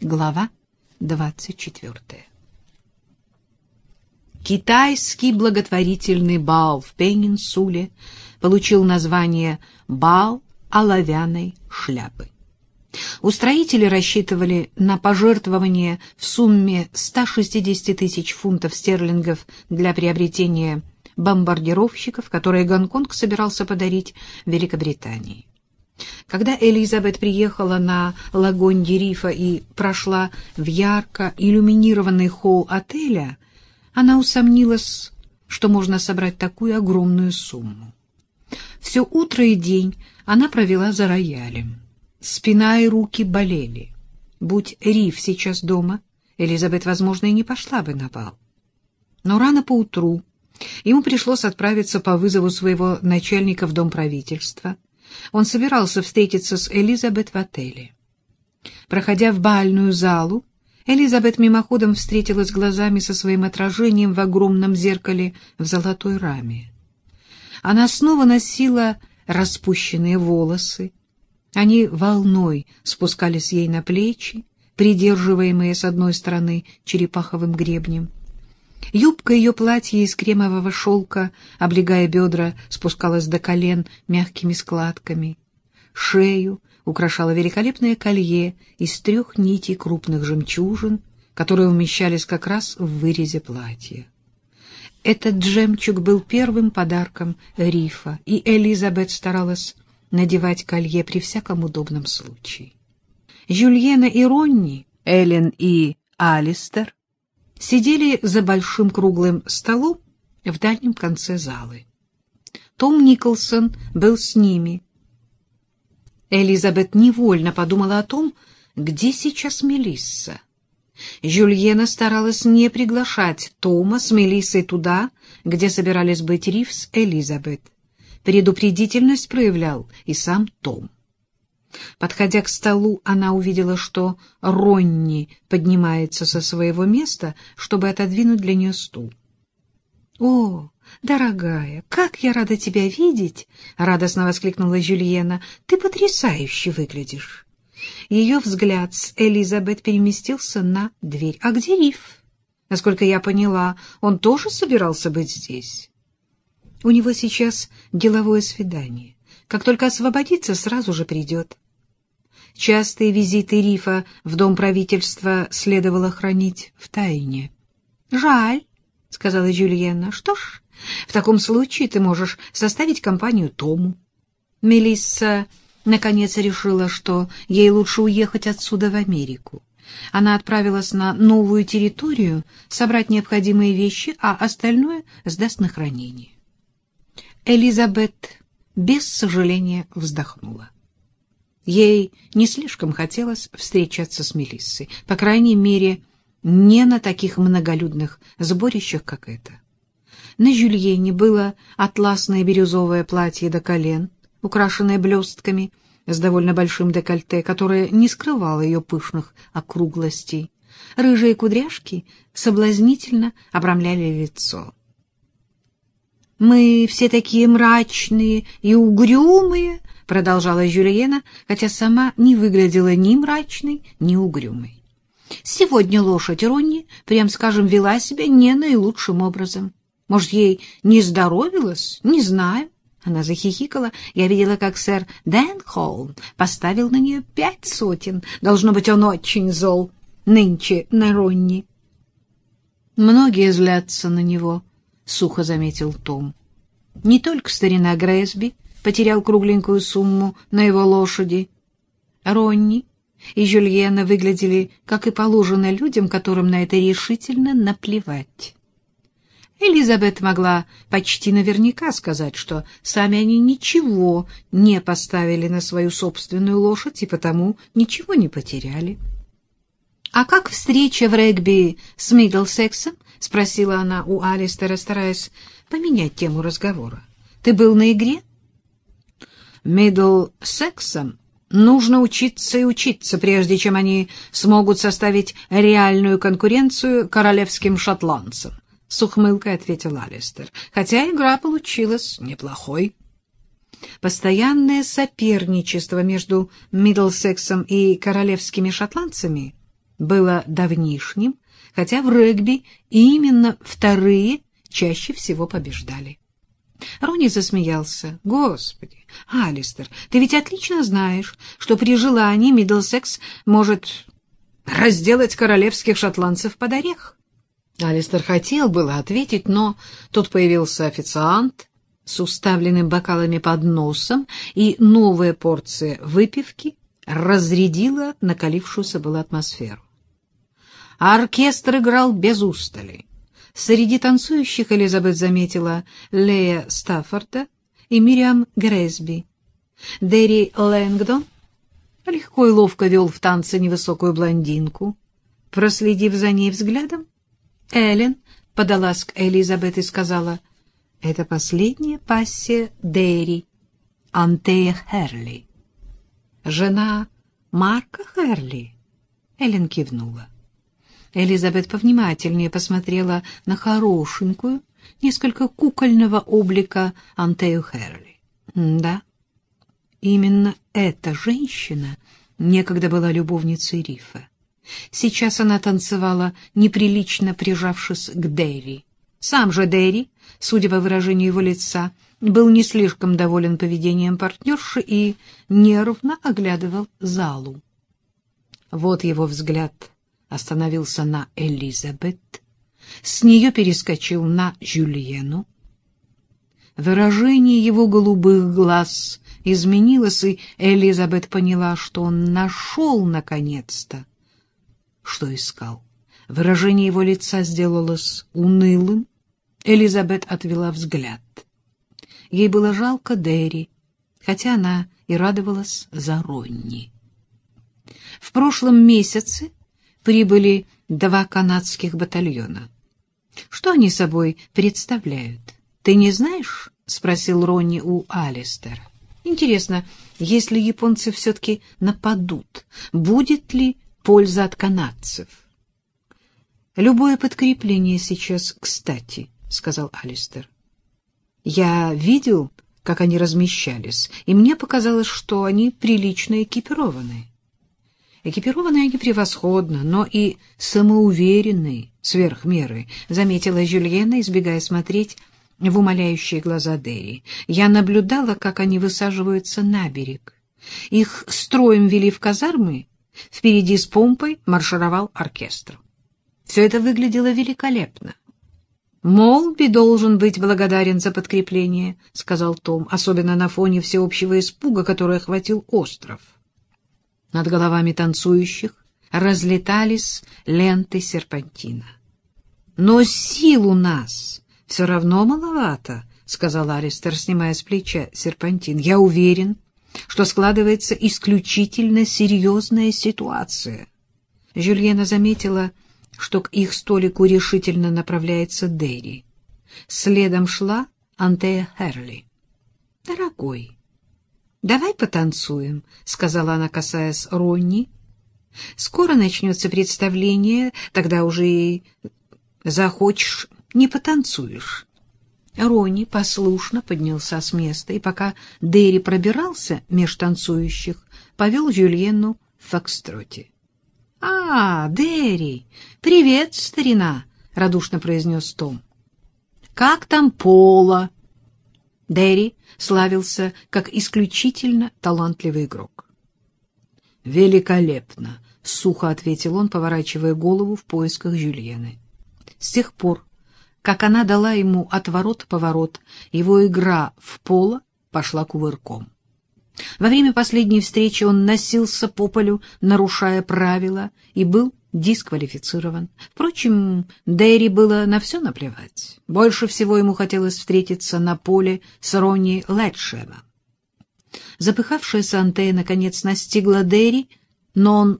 Глава 24. Китайский благотворительный бал в Пенинсуле получил название «Бал оловянной шляпы». Устроители рассчитывали на пожертвование в сумме 160 тысяч фунтов стерлингов для приобретения бомбардировщиков, которые Гонконг собирался подарить Великобритании. Когда Элизабет приехала на Лагонь-ди-Рифа и прошла в ярко иллюминированный холл отеля, она усомнилась, что можно собрать такую огромную сумму. Все утро и день она провела за роялем. Спина и руки болели. Будь Риф сейчас дома, Элизабет, возможно, и не пошла бы на бал. Но рано поутру ему пришлось отправиться по вызову своего начальника в Дом правительства. Он собирался встретиться с Элизабет в отеле. Проходя в бальную залу, Элизабет мимоходом встретилась глазами со своим отражением в огромном зеркале в золотой раме. Она снова носила распущенные волосы. Они волной спускались ей на плечи, придерживаемые с одной стороны черепаховым гребнем. Юбка ее платья из кремового шелка, облегая бедра, спускалась до колен мягкими складками. Шею украшало великолепное колье из 3 нитей крупных жемчужин, которые умещались как раз в вырезе платья. Этот жемчуг был первым подарком Рифа, и Элизабет старалась надевать колье при всяком удобном случае. Жюльена и Ронни, Эллен и Алистер сидели за большим круглым столом в дальнем конце залы. Том Николсон был с ними. Элизабет невольно подумала о том, где сейчас Мелисса. Жюльена старалась не приглашать Тома с Мелиссой туда, где собирались быть Риф с Элизабет. Предупредительность проявлял и сам Том. Подходя к столу, она увидела, что Ронни поднимается со своего места, чтобы отодвинуть для нее стул. — О, дорогая, как я рада тебя видеть! — радостно воскликнула Жюльена. — Ты потрясающе выглядишь. Ее взгляд с Элизабет переместился на дверь. — А где Риф? Насколько я поняла, он тоже собирался быть здесь. У него сейчас деловое свидание. Как только освободится, сразу же придет. Частые визиты Рифа в Дом правительства следовало хранить в тайне. — Жаль, — сказала Жюльена. — Что ж, в таком случае ты можешь составить компанию Тому. Мелисса наконец решила, что ей лучше уехать отсюда в Америку. Она отправилась на новую территорию собрать необходимые вещи, а остальное сдаст на хранение. Элизабет без сожаления вздохнула. Ей не слишком хотелось встречаться с Мелиссой, по крайней мере, не на таких многолюдных сборищах, как это. На Жюльене было атласное бирюзовое платье до колен, украшенное блестками, с довольно большим декольте, которое не скрывало ее пышных округлостей. Рыжие кудряшки соблазнительно обрамляли лицо. — Мы все такие мрачные и угрюмые, — продолжала Жюльена, хотя сама не выглядела ни мрачной, ни угрюмой. Сегодня лошадь Ронни, прям скажем, вела себя не наилучшим образом. Может, ей не здоровилось? Не знаю. Она захихикала. Я видела, как сэр Дэнхолм поставил на нее 5 сотен. Должно быть, он очень зол нынче на Ронни. Многие злятся на него, — сухо заметил Том. Не только старина Грэсби потерял кругленькую сумму на его лошади. Ронни и Жюльена выглядели, как и положено людям, которым на это решительно наплевать. Элизабет могла почти наверняка сказать, что сами они ничего не поставили на свою собственную лошадь и потому ничего не потеряли. — А как встреча в регби с Миддлсексом? — спросила она у Алистера, стараясь поменять тему разговора. — Ты был на игре? — Миддлсексом нужно учиться и учиться, прежде чем они смогут составить реальную конкуренцию королевским шотландцам, — с ухмылкой ответил Алистер, хотя игра получилась неплохой. Постоянное соперничество между Миддлсексом и королевскими шотландцами было давнишним, хотя в регби именно вторые чаще всего побеждали. Ронни засмеялся. «Господи, Алистер, ты ведь отлично знаешь, что при желании Миддлсекс может разделать королевских шотландцев под орех». Алистер хотел было ответить, но тут появился официант с уставленным бокалами подносом, и новая порция выпивки разрядила накалившуюся была атмосферу. Оркестр играл без устали. Среди танцующих Элизабет заметила Лея Стаффорда и Мириам Грэсби. Дерри Лэнгдон легко и ловко вел в танце невысокую блондинку. Проследив за ней взглядом, Эллен подалась к Элизабет и сказала: «Это последняя пассия Дерри, Антея Херли». «Жена Марка Херли?» Эллен кивнула. Элизабет повнимательнее посмотрела на хорошенькую, несколько кукольного облика Антею Херли. Да, именно эта женщина некогда была любовницей Рифа. Сейчас она танцевала, неприлично прижавшись к Дерри. Сам же Дерри, судя по выражению его лица, был не слишком доволен поведением партнерши и нервно оглядывал залу. Вот его взгляд остановился на Элизабет, с нее перескочил на Жюльену. Выражение его голубых глаз изменилось, и Элизабет поняла, что он нашел наконец-то, что искал. Выражение его лица сделалось унылым. Элизабет отвела взгляд. Ей было жалко Дерри, хотя она и радовалась за Ронни. В прошлом месяце прибыли 2 канадских батальона. Что они собой представляют? Ты не знаешь? — спросил Ронни у Алистера. Интересно, если японцы все-таки нападут, будет ли польза от канадцев? Любое подкрепление сейчас кстати, — сказал Алистер. Я видел, как они размещались, и мне показалось, что они прилично экипированы. Экипированы они превосходно, но и самоуверенные сверх меры, — заметила Жюльена, избегая смотреть в умоляющие глаза Дерри. Я наблюдала, как они высаживаются на берег. Их строем вели в казармы, впереди с помпой маршировал оркестр. Все это выглядело великолепно. «Молби должен быть благодарен за подкрепление», — сказал Том, особенно на фоне всеобщего испуга, который охватил остров. Над головами танцующих разлетались ленты серпантина. «Но сил у нас все равно маловато», — сказал Алистер, снимая с плеча серпантин. «Я уверен, что складывается исключительно серьезная ситуация». Жюльена заметила, что к их столику решительно направляется Дерри. Следом шла Антея Херли. «Дорогой, давай потанцуем», — сказала она, касаясь Ронни. «Скоро начнется представление, тогда уже и захочешь, не потанцуешь». Ронни послушно поднялся с места, и пока Дерри пробирался меж танцующих, повел Жюльену в фокстроте. «А, Дерри! Привет, старина!» — радушно произнес Том. «Как там Пола?» Дерри славился как исключительно талантливый игрок. «Великолепно!» — сухо ответил он, поворачивая голову в поисках Жюльены. С тех пор, как она дала ему отворот-поворот, его игра в поло пошла кувырком. Во время последней встречи он носился по полю, нарушая правила, и был дисквалифицирован. Впрочем, Дерри было на все наплевать. Больше всего ему хотелось встретиться на поле с Ронни Лэтшемом. Запыхавшаяся Антея наконец настигла Дерри, но он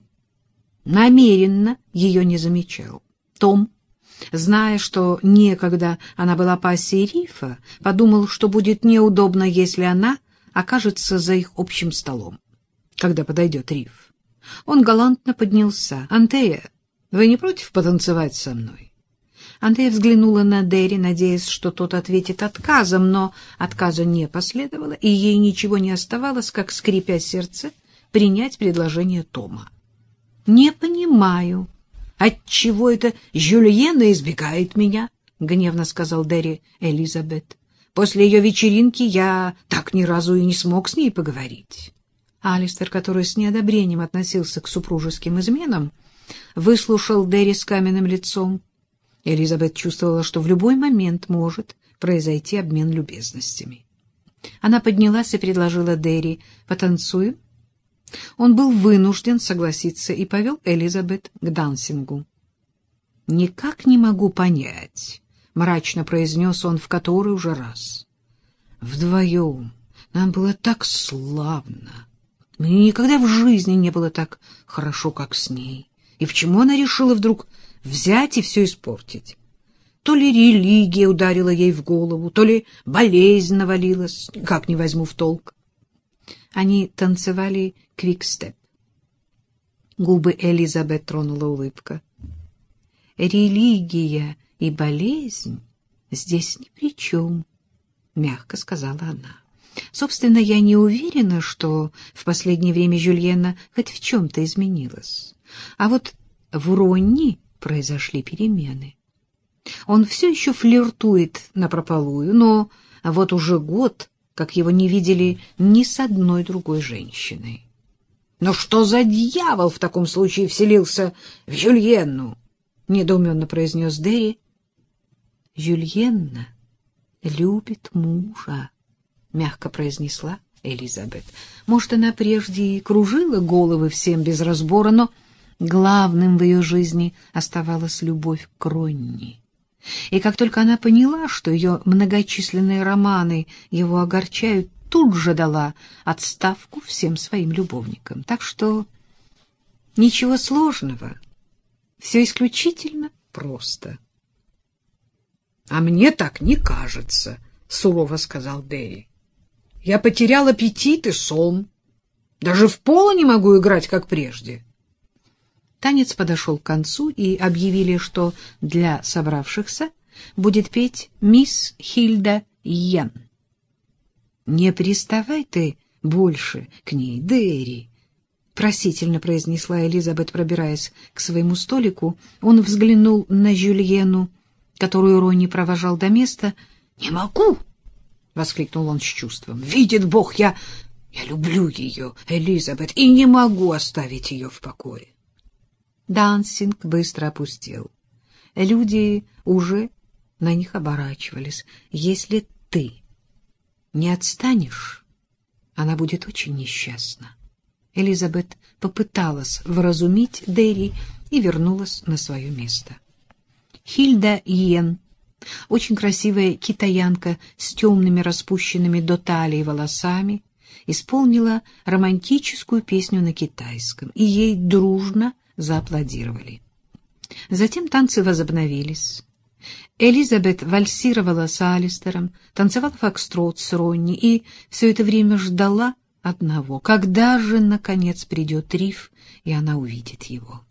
намеренно ее не замечал. Том, зная, что некогда она была пассией Рифа, подумал, что будет неудобно, если она окажется за их общим столом, когда подойдет Риф. Он галантно поднялся. «Антея, вы не против потанцевать со мной?» Антея взглянула на Дерри, надеясь, что тот ответит отказом, но отказа не последовало, и ей ничего не оставалось, как, скрипя сердце, принять предложение Тома. «Не понимаю», Отчего это Жюльена избегает меня? — гневно сказал Дерри Элизабет. — После ее вечеринки я так ни разу и не смог с ней поговорить. Алистер, который с неодобрением относился к супружеским изменам, выслушал Дерри с каменным лицом. Элизабет чувствовала, что в любой момент может произойти обмен любезностями. Она поднялась и предложила Дерри: «Потанцуем?» Он был вынужден согласиться и повел Элизабет к дансингу. «Никак не могу понять», — мрачно произнес он в который уже раз. «Вдвоем нам было так славно. Мне никогда в жизни не было так хорошо, как с ней. И почему она решила вдруг взять и все испортить? То ли религия ударила ей в голову, то ли болезнь навалилась, никак не возьму в толк». Они танцевали квикстеп. Губы Элизабет тронула улыбка. «Религия и болезнь здесь ни при чем», — мягко сказала она. «Собственно, я не уверена, что в последнее время Жюльена хоть в чем-то изменилась. А вот в Ронни произошли перемены. Он все еще флиртует напропалую, но вот уже год, как его не видели ни с одной другой женщиной. Но что за дьявол в таком случае вселился в Жюльенну?» — недоуменно произнес Дерри. «Жюльенна любит мужа», — мягко произнесла Элизабет. Может, она прежде и кружила головы всем без разбора, но главным в ее жизни оставалась любовь к Ронни. И как только она поняла, что ее многочисленные романы его огорчают, тут же дала отставку всем своим любовникам. Так что ничего сложного, все исключительно просто. — А мне так не кажется, — сурово сказал Дерри. — Я потерял аппетит и сон. Даже в поло не могу играть, как прежде. Танец подошел к концу, и объявили, что для собравшихся будет петь мисс Хильда Йен. — Не приставай ты больше к ней, Дерри, — просительно произнесла Элизабет, пробираясь к своему столику. Он взглянул на Жюльену, которую Ронни провожал до места. — Не могу! — воскликнул он с чувством. — Видит Бог, я люблю ее, Элизабет, и не могу оставить ее в покое. Дансинг быстро опустел. Люди уже на них оборачивались. Если ты не отстанешь, она будет очень несчастна. Элизабет попыталась вразумить Дерри и вернулась на свое место. Хильда Йен, очень красивая китаянка с темными распущенными до талии волосами, исполнила романтическую песню на китайском, и ей дружно зааплодировали. Затем танцы возобновились. Элизабет вальсировала с Алистером, танцевала фокстрот с Ронни и все это время ждала одного: когда же, наконец, придет Риф, и она увидит его.